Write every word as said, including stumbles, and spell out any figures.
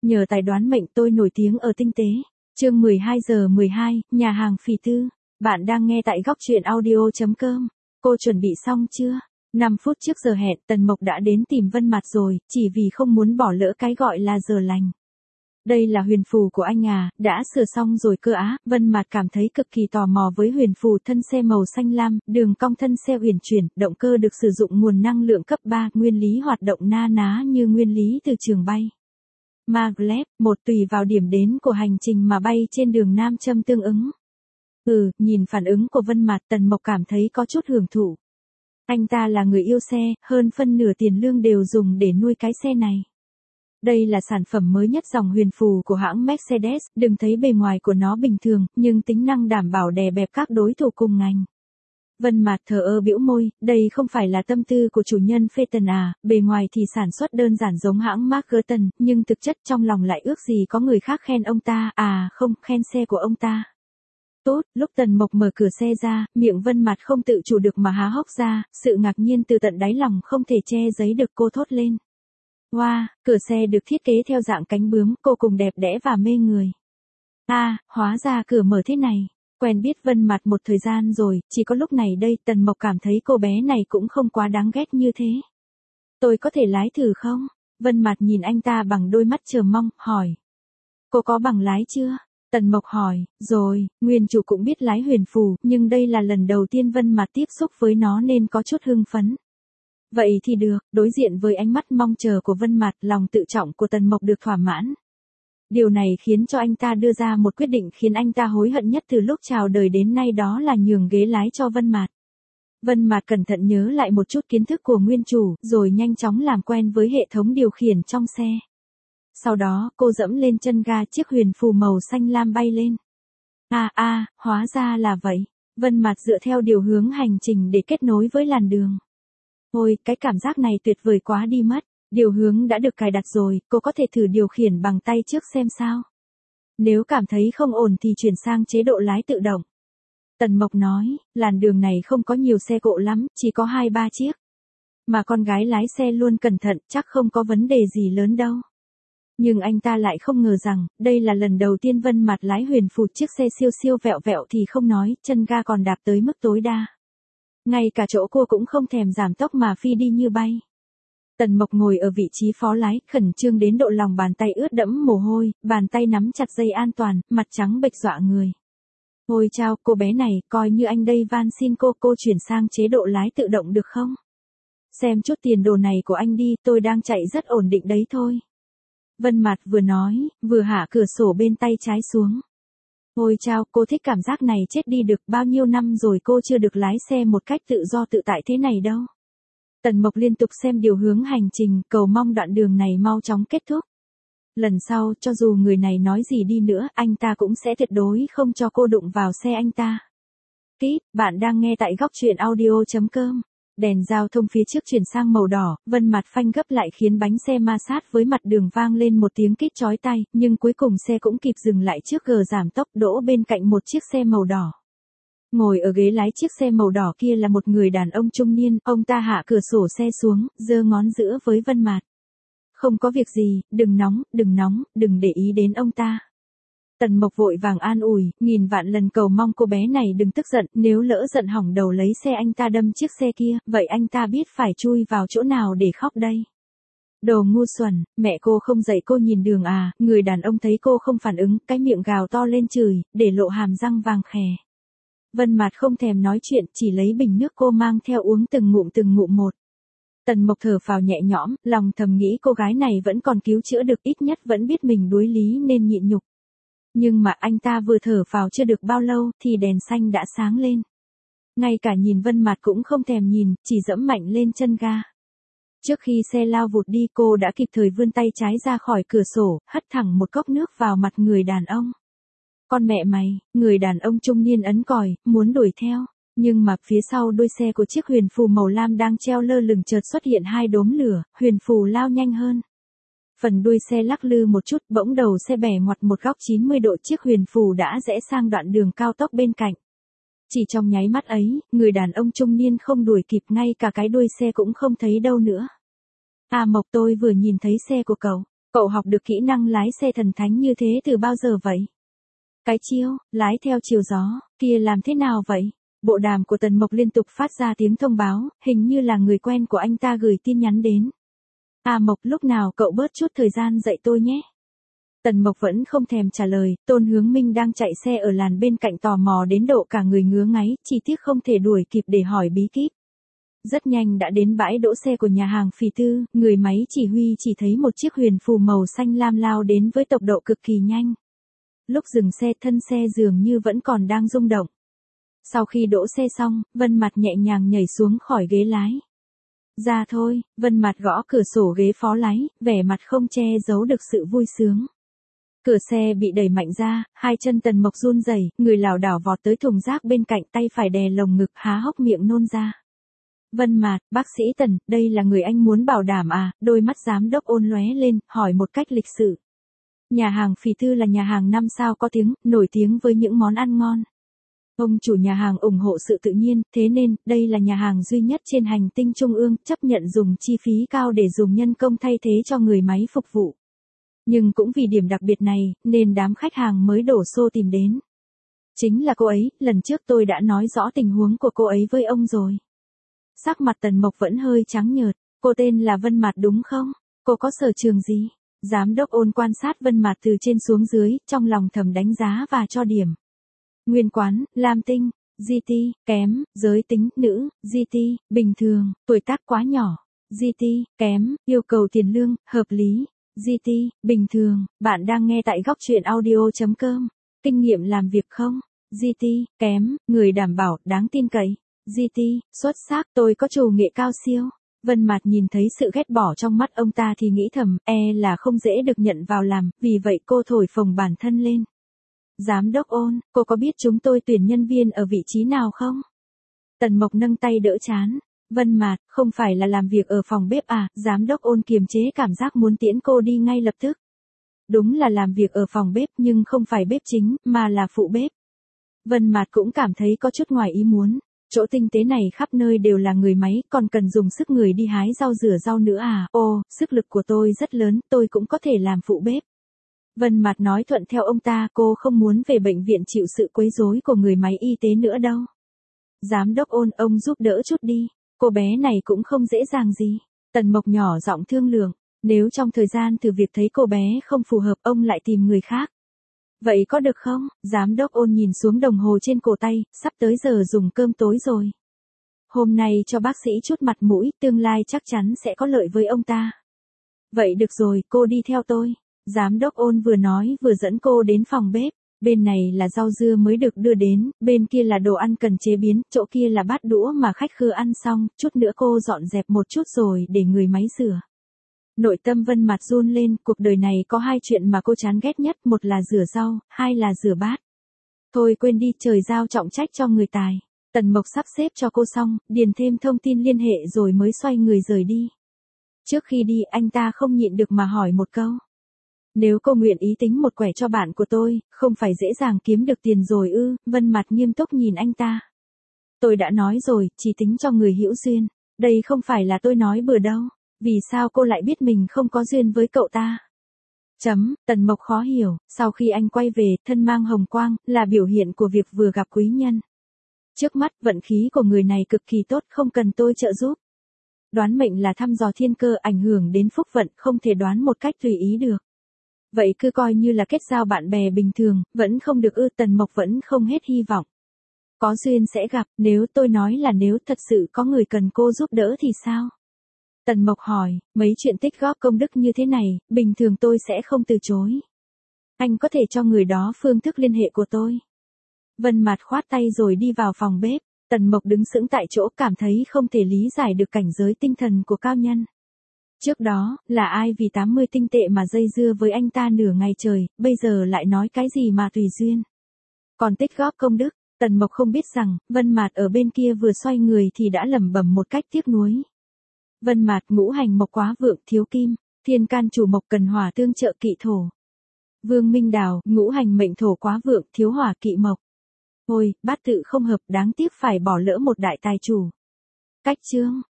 Nhờ tài đoán mệnh tôi nổi tiếng ở tinh tế. Chương mười hai giờ mười hai, nhà hàng Phì Tư. Bạn đang nghe tại góc truyện audio chấm com. Cô chuẩn bị xong chưa? năm phút trước giờ hẹn, Tần Mộc đã đến tìm Vân Mạt rồi, chỉ vì không muốn bỏ lỡ cái gọi là giờ lành. Đây là huyền phù của anh à, đã sửa xong rồi cơ á. Vân Mạt cảm thấy cực kỳ tò mò với huyền phù thân xe màu xanh lam, đường cong thân xe huyền chuyển, động cơ được sử dụng nguồn năng lượng cấp ba, nguyên lý hoạt động na ná như nguyên lý từ trường bay. Maglev, một tùy vào điểm đến của hành trình mà bay trên đường nam châm tương ứng. Ừ, nhìn phản ứng của Vân Mạt, Tần Mộc cảm thấy có chút hưởng thụ. Anh ta là người yêu xe, hơn phân nửa tiền lương đều dùng để nuôi cái xe này. Đây là sản phẩm mới nhất dòng huyền phù của hãng Mercedes, đừng thấy bề ngoài của nó bình thường, nhưng tính năng đảm bảo đè bẹp các đối thủ cùng ngành. Vân Mạt thờ ơ bĩu môi, đây không phải là tâm tư của chủ nhân Phaeton à, bề ngoài thì sản xuất đơn giản giống hãng Marketon, nhưng thực chất trong lòng lại ước gì có người khác khen ông ta, à không, khen xe của ông ta. Tốt, lúc Tần Mộc mở cửa xe ra, miệng Vân Mạt không tự chủ được mà há hốc ra, sự ngạc nhiên từ tận đáy lòng không thể che giấu được, cô thốt lên. Wow, cửa xe được thiết kế theo dạng cánh bướm, cô cùng đẹp đẽ và mê người. À, hóa ra cửa mở thế này. Quen biết Vân Mạt một thời gian rồi, chỉ có lúc này đây Tần Mộc cảm thấy cô bé này cũng không quá đáng ghét như thế. Tôi có thể lái thử không? Vân Mạt nhìn anh ta bằng đôi mắt chờ mong, hỏi. Cô có bằng lái chưa? Tần Mộc hỏi, rồi, nguyên chủ cũng biết lái huyền phù, nhưng đây là lần đầu tiên Vân Mạt tiếp xúc với nó nên có chút hưng phấn. Vậy thì được, đối diện với ánh mắt mong chờ của Vân Mạt, lòng tự trọng của Tần Mộc được thỏa mãn. Điều này khiến cho anh ta đưa ra một quyết định khiến anh ta hối hận nhất từ lúc chào đời đến nay, đó là nhường ghế lái cho Vân Mạt. Vân Mạt cẩn thận nhớ lại một chút kiến thức của nguyên chủ, rồi nhanh chóng làm quen với hệ thống điều khiển trong xe. Sau đó, cô dẫm lên chân ga, chiếc huyền phù màu xanh lam bay lên. À à, hóa ra là vậy. Vân Mạt dựa theo điều hướng hành trình để kết nối với làn đường. Ôi, cái cảm giác này tuyệt vời quá đi mất. Điều hướng đã được cài đặt rồi, cô có thể thử điều khiển bằng tay trước xem sao. Nếu cảm thấy không ổn thì chuyển sang chế độ lái tự động. Tần Mộc nói, làn đường này không có nhiều xe cộ lắm, chỉ có hai ba chiếc. Mà con gái lái xe luôn cẩn thận, chắc không có vấn đề gì lớn đâu. Nhưng anh ta lại không ngờ rằng, đây là lần đầu tiên Vân Mạt lái huyền phù chiếc xe siêu siêu vẹo vẹo thì không nói, chân ga còn đạp tới mức tối đa. Ngay cả chỗ cô cũng không thèm giảm tốc mà phi đi như bay. Tần Mộc ngồi ở vị trí phó lái, khẩn trương đến độ lòng bàn tay ướt đẫm mồ hôi, bàn tay nắm chặt dây an toàn, mặt trắng bệch dọa người. Ôi chao, cô bé này, coi như anh đây van xin cô, cô chuyển sang chế độ lái tự động được không? Xem chút tiền đồ này của anh đi, tôi đang chạy rất ổn định đấy thôi. Vân Mạt vừa nói, vừa hạ cửa sổ bên tay trái xuống. Ôi chao, cô thích cảm giác này chết đi được, bao nhiêu năm rồi cô chưa được lái xe một cách tự do tự tại thế này đâu. Tần Mộc liên tục xem điều hướng hành trình, cầu mong đoạn đường này mau chóng kết thúc. Lần sau, cho dù người này nói gì đi nữa, anh ta cũng sẽ tuyệt đối không cho cô đụng vào xe anh ta. Kít, bạn đang nghe tại góc truyện audio chấm com. Đèn giao thông phía trước chuyển sang màu đỏ, Vân Mạt phanh gấp lại khiến bánh xe ma sát với mặt đường vang lên một tiếng kít chói tai, nhưng cuối cùng xe cũng kịp dừng lại trước gờ giảm tốc, đỗ bên cạnh một chiếc xe màu đỏ. Ngồi ở ghế lái chiếc xe màu đỏ kia là một người đàn ông trung niên, ông ta hạ cửa sổ xe xuống, giơ ngón giữa với Vân Mạt. Không có việc gì, đừng nóng, đừng nóng, đừng để ý đến ông ta. Tần Mộc vội vàng an ủi, nghìn vạn lần cầu mong cô bé này đừng tức giận, nếu lỡ giận hỏng đầu lấy xe anh ta đâm chiếc xe kia, vậy anh ta biết phải chui vào chỗ nào để khóc đây. Đồ ngu xuẩn, mẹ cô không dạy cô nhìn đường à, người đàn ông thấy cô không phản ứng, cái miệng gào to lên chửi, để lộ hàm răng vàng khè. Vân Mạt không thèm nói chuyện, chỉ lấy bình nước cô mang theo uống từng ngụm từng ngụm một. Tần Mộc thở phào nhẹ nhõm, lòng thầm nghĩ cô gái này vẫn còn cứu chữa được, ít nhất vẫn biết mình đuối lý nên nhịn nhục. Nhưng mà anh ta vừa thở phào chưa được bao lâu thì đèn xanh đã sáng lên. Ngay cả nhìn Vân Mạt cũng không thèm nhìn, chỉ dẫm mạnh lên chân ga. Trước khi xe lao vụt đi, cô đã kịp thời vươn tay trái ra khỏi cửa sổ, hất thẳng một cốc nước vào mặt người đàn ông. Con mẹ mày, người đàn ông trung niên ấn còi, muốn đuổi theo. Nhưng mà phía sau đuôi xe của chiếc huyền phù màu lam đang treo lơ lửng chợt xuất hiện hai đốm lửa, huyền phù lao nhanh hơn. Phần đuôi xe lắc lư một chút, bỗng đầu xe bẻ ngoặt một góc chín mươi độ, chiếc huyền phù đã rẽ sang đoạn đường cao tốc bên cạnh. Chỉ trong nháy mắt ấy, người đàn ông trung niên không đuổi kịp, ngay cả cái đuôi xe cũng không thấy đâu nữa. À Mộc, tôi vừa nhìn thấy xe của cậu. Cậu học được kỹ năng lái xe thần thánh như thế từ bao giờ vậy? Cái chiêu, lái theo chiều gió, kia làm thế nào vậy? Bộ đàm của Tần Mộc liên tục phát ra tiếng thông báo, hình như là người quen của anh ta gửi tin nhắn đến. À Mộc, lúc nào cậu bớt chút thời gian dạy tôi nhé. Tần Mộc vẫn không thèm trả lời, Tôn Hướng Minh đang chạy xe ở làn bên cạnh tò mò đến độ cả người ngứa ngáy, chỉ tiếc không thể đuổi kịp để hỏi bí kíp. Rất nhanh đã đến bãi đỗ xe của nhà hàng Phì Tư, người máy chỉ huy chỉ thấy một chiếc huyền phù màu xanh lam lao đến với tốc độ cực kỳ nhanh. Lúc dừng xe, thân xe dường như vẫn còn đang rung động. Sau khi đỗ xe xong, Vân Mạt nhẹ nhàng nhảy xuống khỏi ghế lái. Ra thôi, Vân Mạt gõ cửa sổ ghế phó lái, vẻ mặt không che giấu được sự vui sướng. Cửa xe bị đẩy mạnh ra, hai chân Tần Mộc run rẩy, người lảo đảo vọt tới thùng rác bên cạnh, tay phải đè lồng ngực, há hốc miệng nôn ra. Vân Mạt, bác sĩ Tần, đây là người anh muốn bảo đảm à? Đôi mắt giám đốc Ôn lóe lên, hỏi một cách lịch sự. Nhà hàng Phì Tư là nhà hàng năm sao có tiếng, nổi tiếng với những món ăn ngon. Ông chủ nhà hàng ủng hộ sự tự nhiên, thế nên, đây là nhà hàng duy nhất trên hành tinh Trung ương, chấp nhận dùng chi phí cao để dùng nhân công thay thế cho người máy phục vụ. Nhưng cũng vì điểm đặc biệt này, nên đám khách hàng mới đổ xô tìm đến. Chính là cô ấy, lần trước tôi đã nói rõ tình huống của cô ấy với ông rồi. Sắc mặt Tần Mộc vẫn hơi trắng nhợt, cô tên là Vân Mạt đúng không? Cô có sở trường gì? Giám đốc Ôn quan sát Vân Mạt từ trên xuống dưới, trong lòng thầm đánh giá và cho điểm. Nguyên quán, lam tinh, giê tê, kém, giới tính, nữ, giê tê, bình thường, tuổi tác quá nhỏ, giê tê, kém, yêu cầu tiền lương, hợp lý, giê tê, bình thường. Bạn đang nghe tại góc truyện audio chấm com. Kinh nghiệm làm việc không? giê tê, kém, người đảm bảo, đáng tin cậy. giê tê, xuất sắc, tôi có chủ nghệ cao siêu. Vân Mạt nhìn thấy sự ghét bỏ trong mắt ông ta thì nghĩ thầm, e là không dễ được nhận vào làm, vì vậy cô thổi phồng bản thân lên. Giám đốc Ôn, cô có biết chúng tôi tuyển nhân viên ở vị trí nào không? Tần Mộc nâng tay đỡ trán. Vân Mạt, không phải là làm việc ở phòng bếp à? Giám đốc Ôn kiềm chế cảm giác muốn tiễn cô đi ngay lập tức. Đúng là làm việc ở phòng bếp nhưng không phải bếp chính, mà là phụ bếp. Vân Mạt cũng cảm thấy có chút ngoài ý muốn. Chỗ tinh tế này khắp nơi đều là người máy, còn cần dùng sức người đi hái rau rửa rau nữa à? Ồ, sức lực của tôi rất lớn, tôi cũng có thể làm phụ bếp. Vân Mạt nói thuận theo ông ta, cô không muốn về bệnh viện chịu sự quấy rối của người máy y tế nữa đâu. Giám đốc Ôn, ông giúp đỡ chút đi, cô bé này cũng không dễ dàng gì. Tần Mộc nhỏ giọng thương lượng, nếu trong thời gian thử việc thấy cô bé không phù hợp, ông lại tìm người khác. Vậy có được không? Giám đốc Ôn nhìn xuống đồng hồ trên cổ tay, sắp tới giờ dùng cơm tối rồi. Hôm nay cho bác sĩ chút mặt mũi, tương lai chắc chắn sẽ có lợi với ông ta. Vậy được rồi, cô đi theo tôi. Giám đốc Ôn vừa nói vừa dẫn cô đến phòng bếp. Bên này là rau dưa mới được đưa đến, bên kia là đồ ăn cần chế biến, chỗ kia là bát đũa mà khách khứa ăn xong, chút nữa cô dọn dẹp một chút rồi để người máy rửa. Nội tâm Vân Mạt run lên, cuộc đời này có hai chuyện mà cô chán ghét nhất, một là rửa rau, hai là rửa bát. Thôi quên đi, trời giao trọng trách cho người tài. Tần Mộc sắp xếp cho cô xong, điền thêm thông tin liên hệ rồi mới xoay người rời đi. Trước khi đi, anh ta không nhịn được mà hỏi một câu. Nếu cô nguyện ý tính một quẻ cho bạn của tôi, không phải dễ dàng kiếm được tiền rồi ư? Vân Mạt nghiêm túc nhìn anh ta. Tôi đã nói rồi, chỉ tính cho người hữu duyên. Đây không phải là tôi nói bừa đâu. Vì sao cô lại biết mình không có duyên với cậu ta? Chấm, Tần Mộc khó hiểu, sau khi anh quay về, thân mang hồng quang, là biểu hiện của việc vừa gặp quý nhân. Trước mắt, vận khí của người này cực kỳ tốt, không cần tôi trợ giúp. Đoán mệnh là thăm dò thiên cơ, ảnh hưởng đến phúc vận, không thể đoán một cách tùy ý được. Vậy cứ coi như là kết giao bạn bè bình thường, vẫn không được ư? Tần Mộc vẫn không hết hy vọng. Có duyên sẽ gặp, nếu tôi nói là nếu thật sự có người cần cô giúp đỡ thì sao? Tần Mộc hỏi, mấy chuyện tích góp công đức như thế này, bình thường tôi sẽ không từ chối. Anh có thể cho người đó phương thức liên hệ của tôi. Vân Mạt khoát tay rồi đi vào phòng bếp. Tần Mộc đứng sững tại chỗ, cảm thấy không thể lý giải được cảnh giới tinh thần của cao nhân. Trước đó, là ai vì tám mươi tinh tệ mà dây dưa với anh ta nửa ngày trời, bây giờ lại nói cái gì mà tùy duyên. Còn tích góp công đức, Tần Mộc không biết rằng, Vân Mạt ở bên kia vừa xoay người thì đã lẩm bẩm một cách tiếc nuối. Vân Mạt, ngũ hành mộc quá vượng, thiếu kim, thiên can chủ mộc cần hỏa tương trợ kỵ thổ. Vương Minh Đào, ngũ hành mệnh thổ quá vượng, thiếu hỏa kỵ mộc. Ôi, bát tự không hợp, đáng tiếc phải bỏ lỡ một đại tài chủ. Cách chương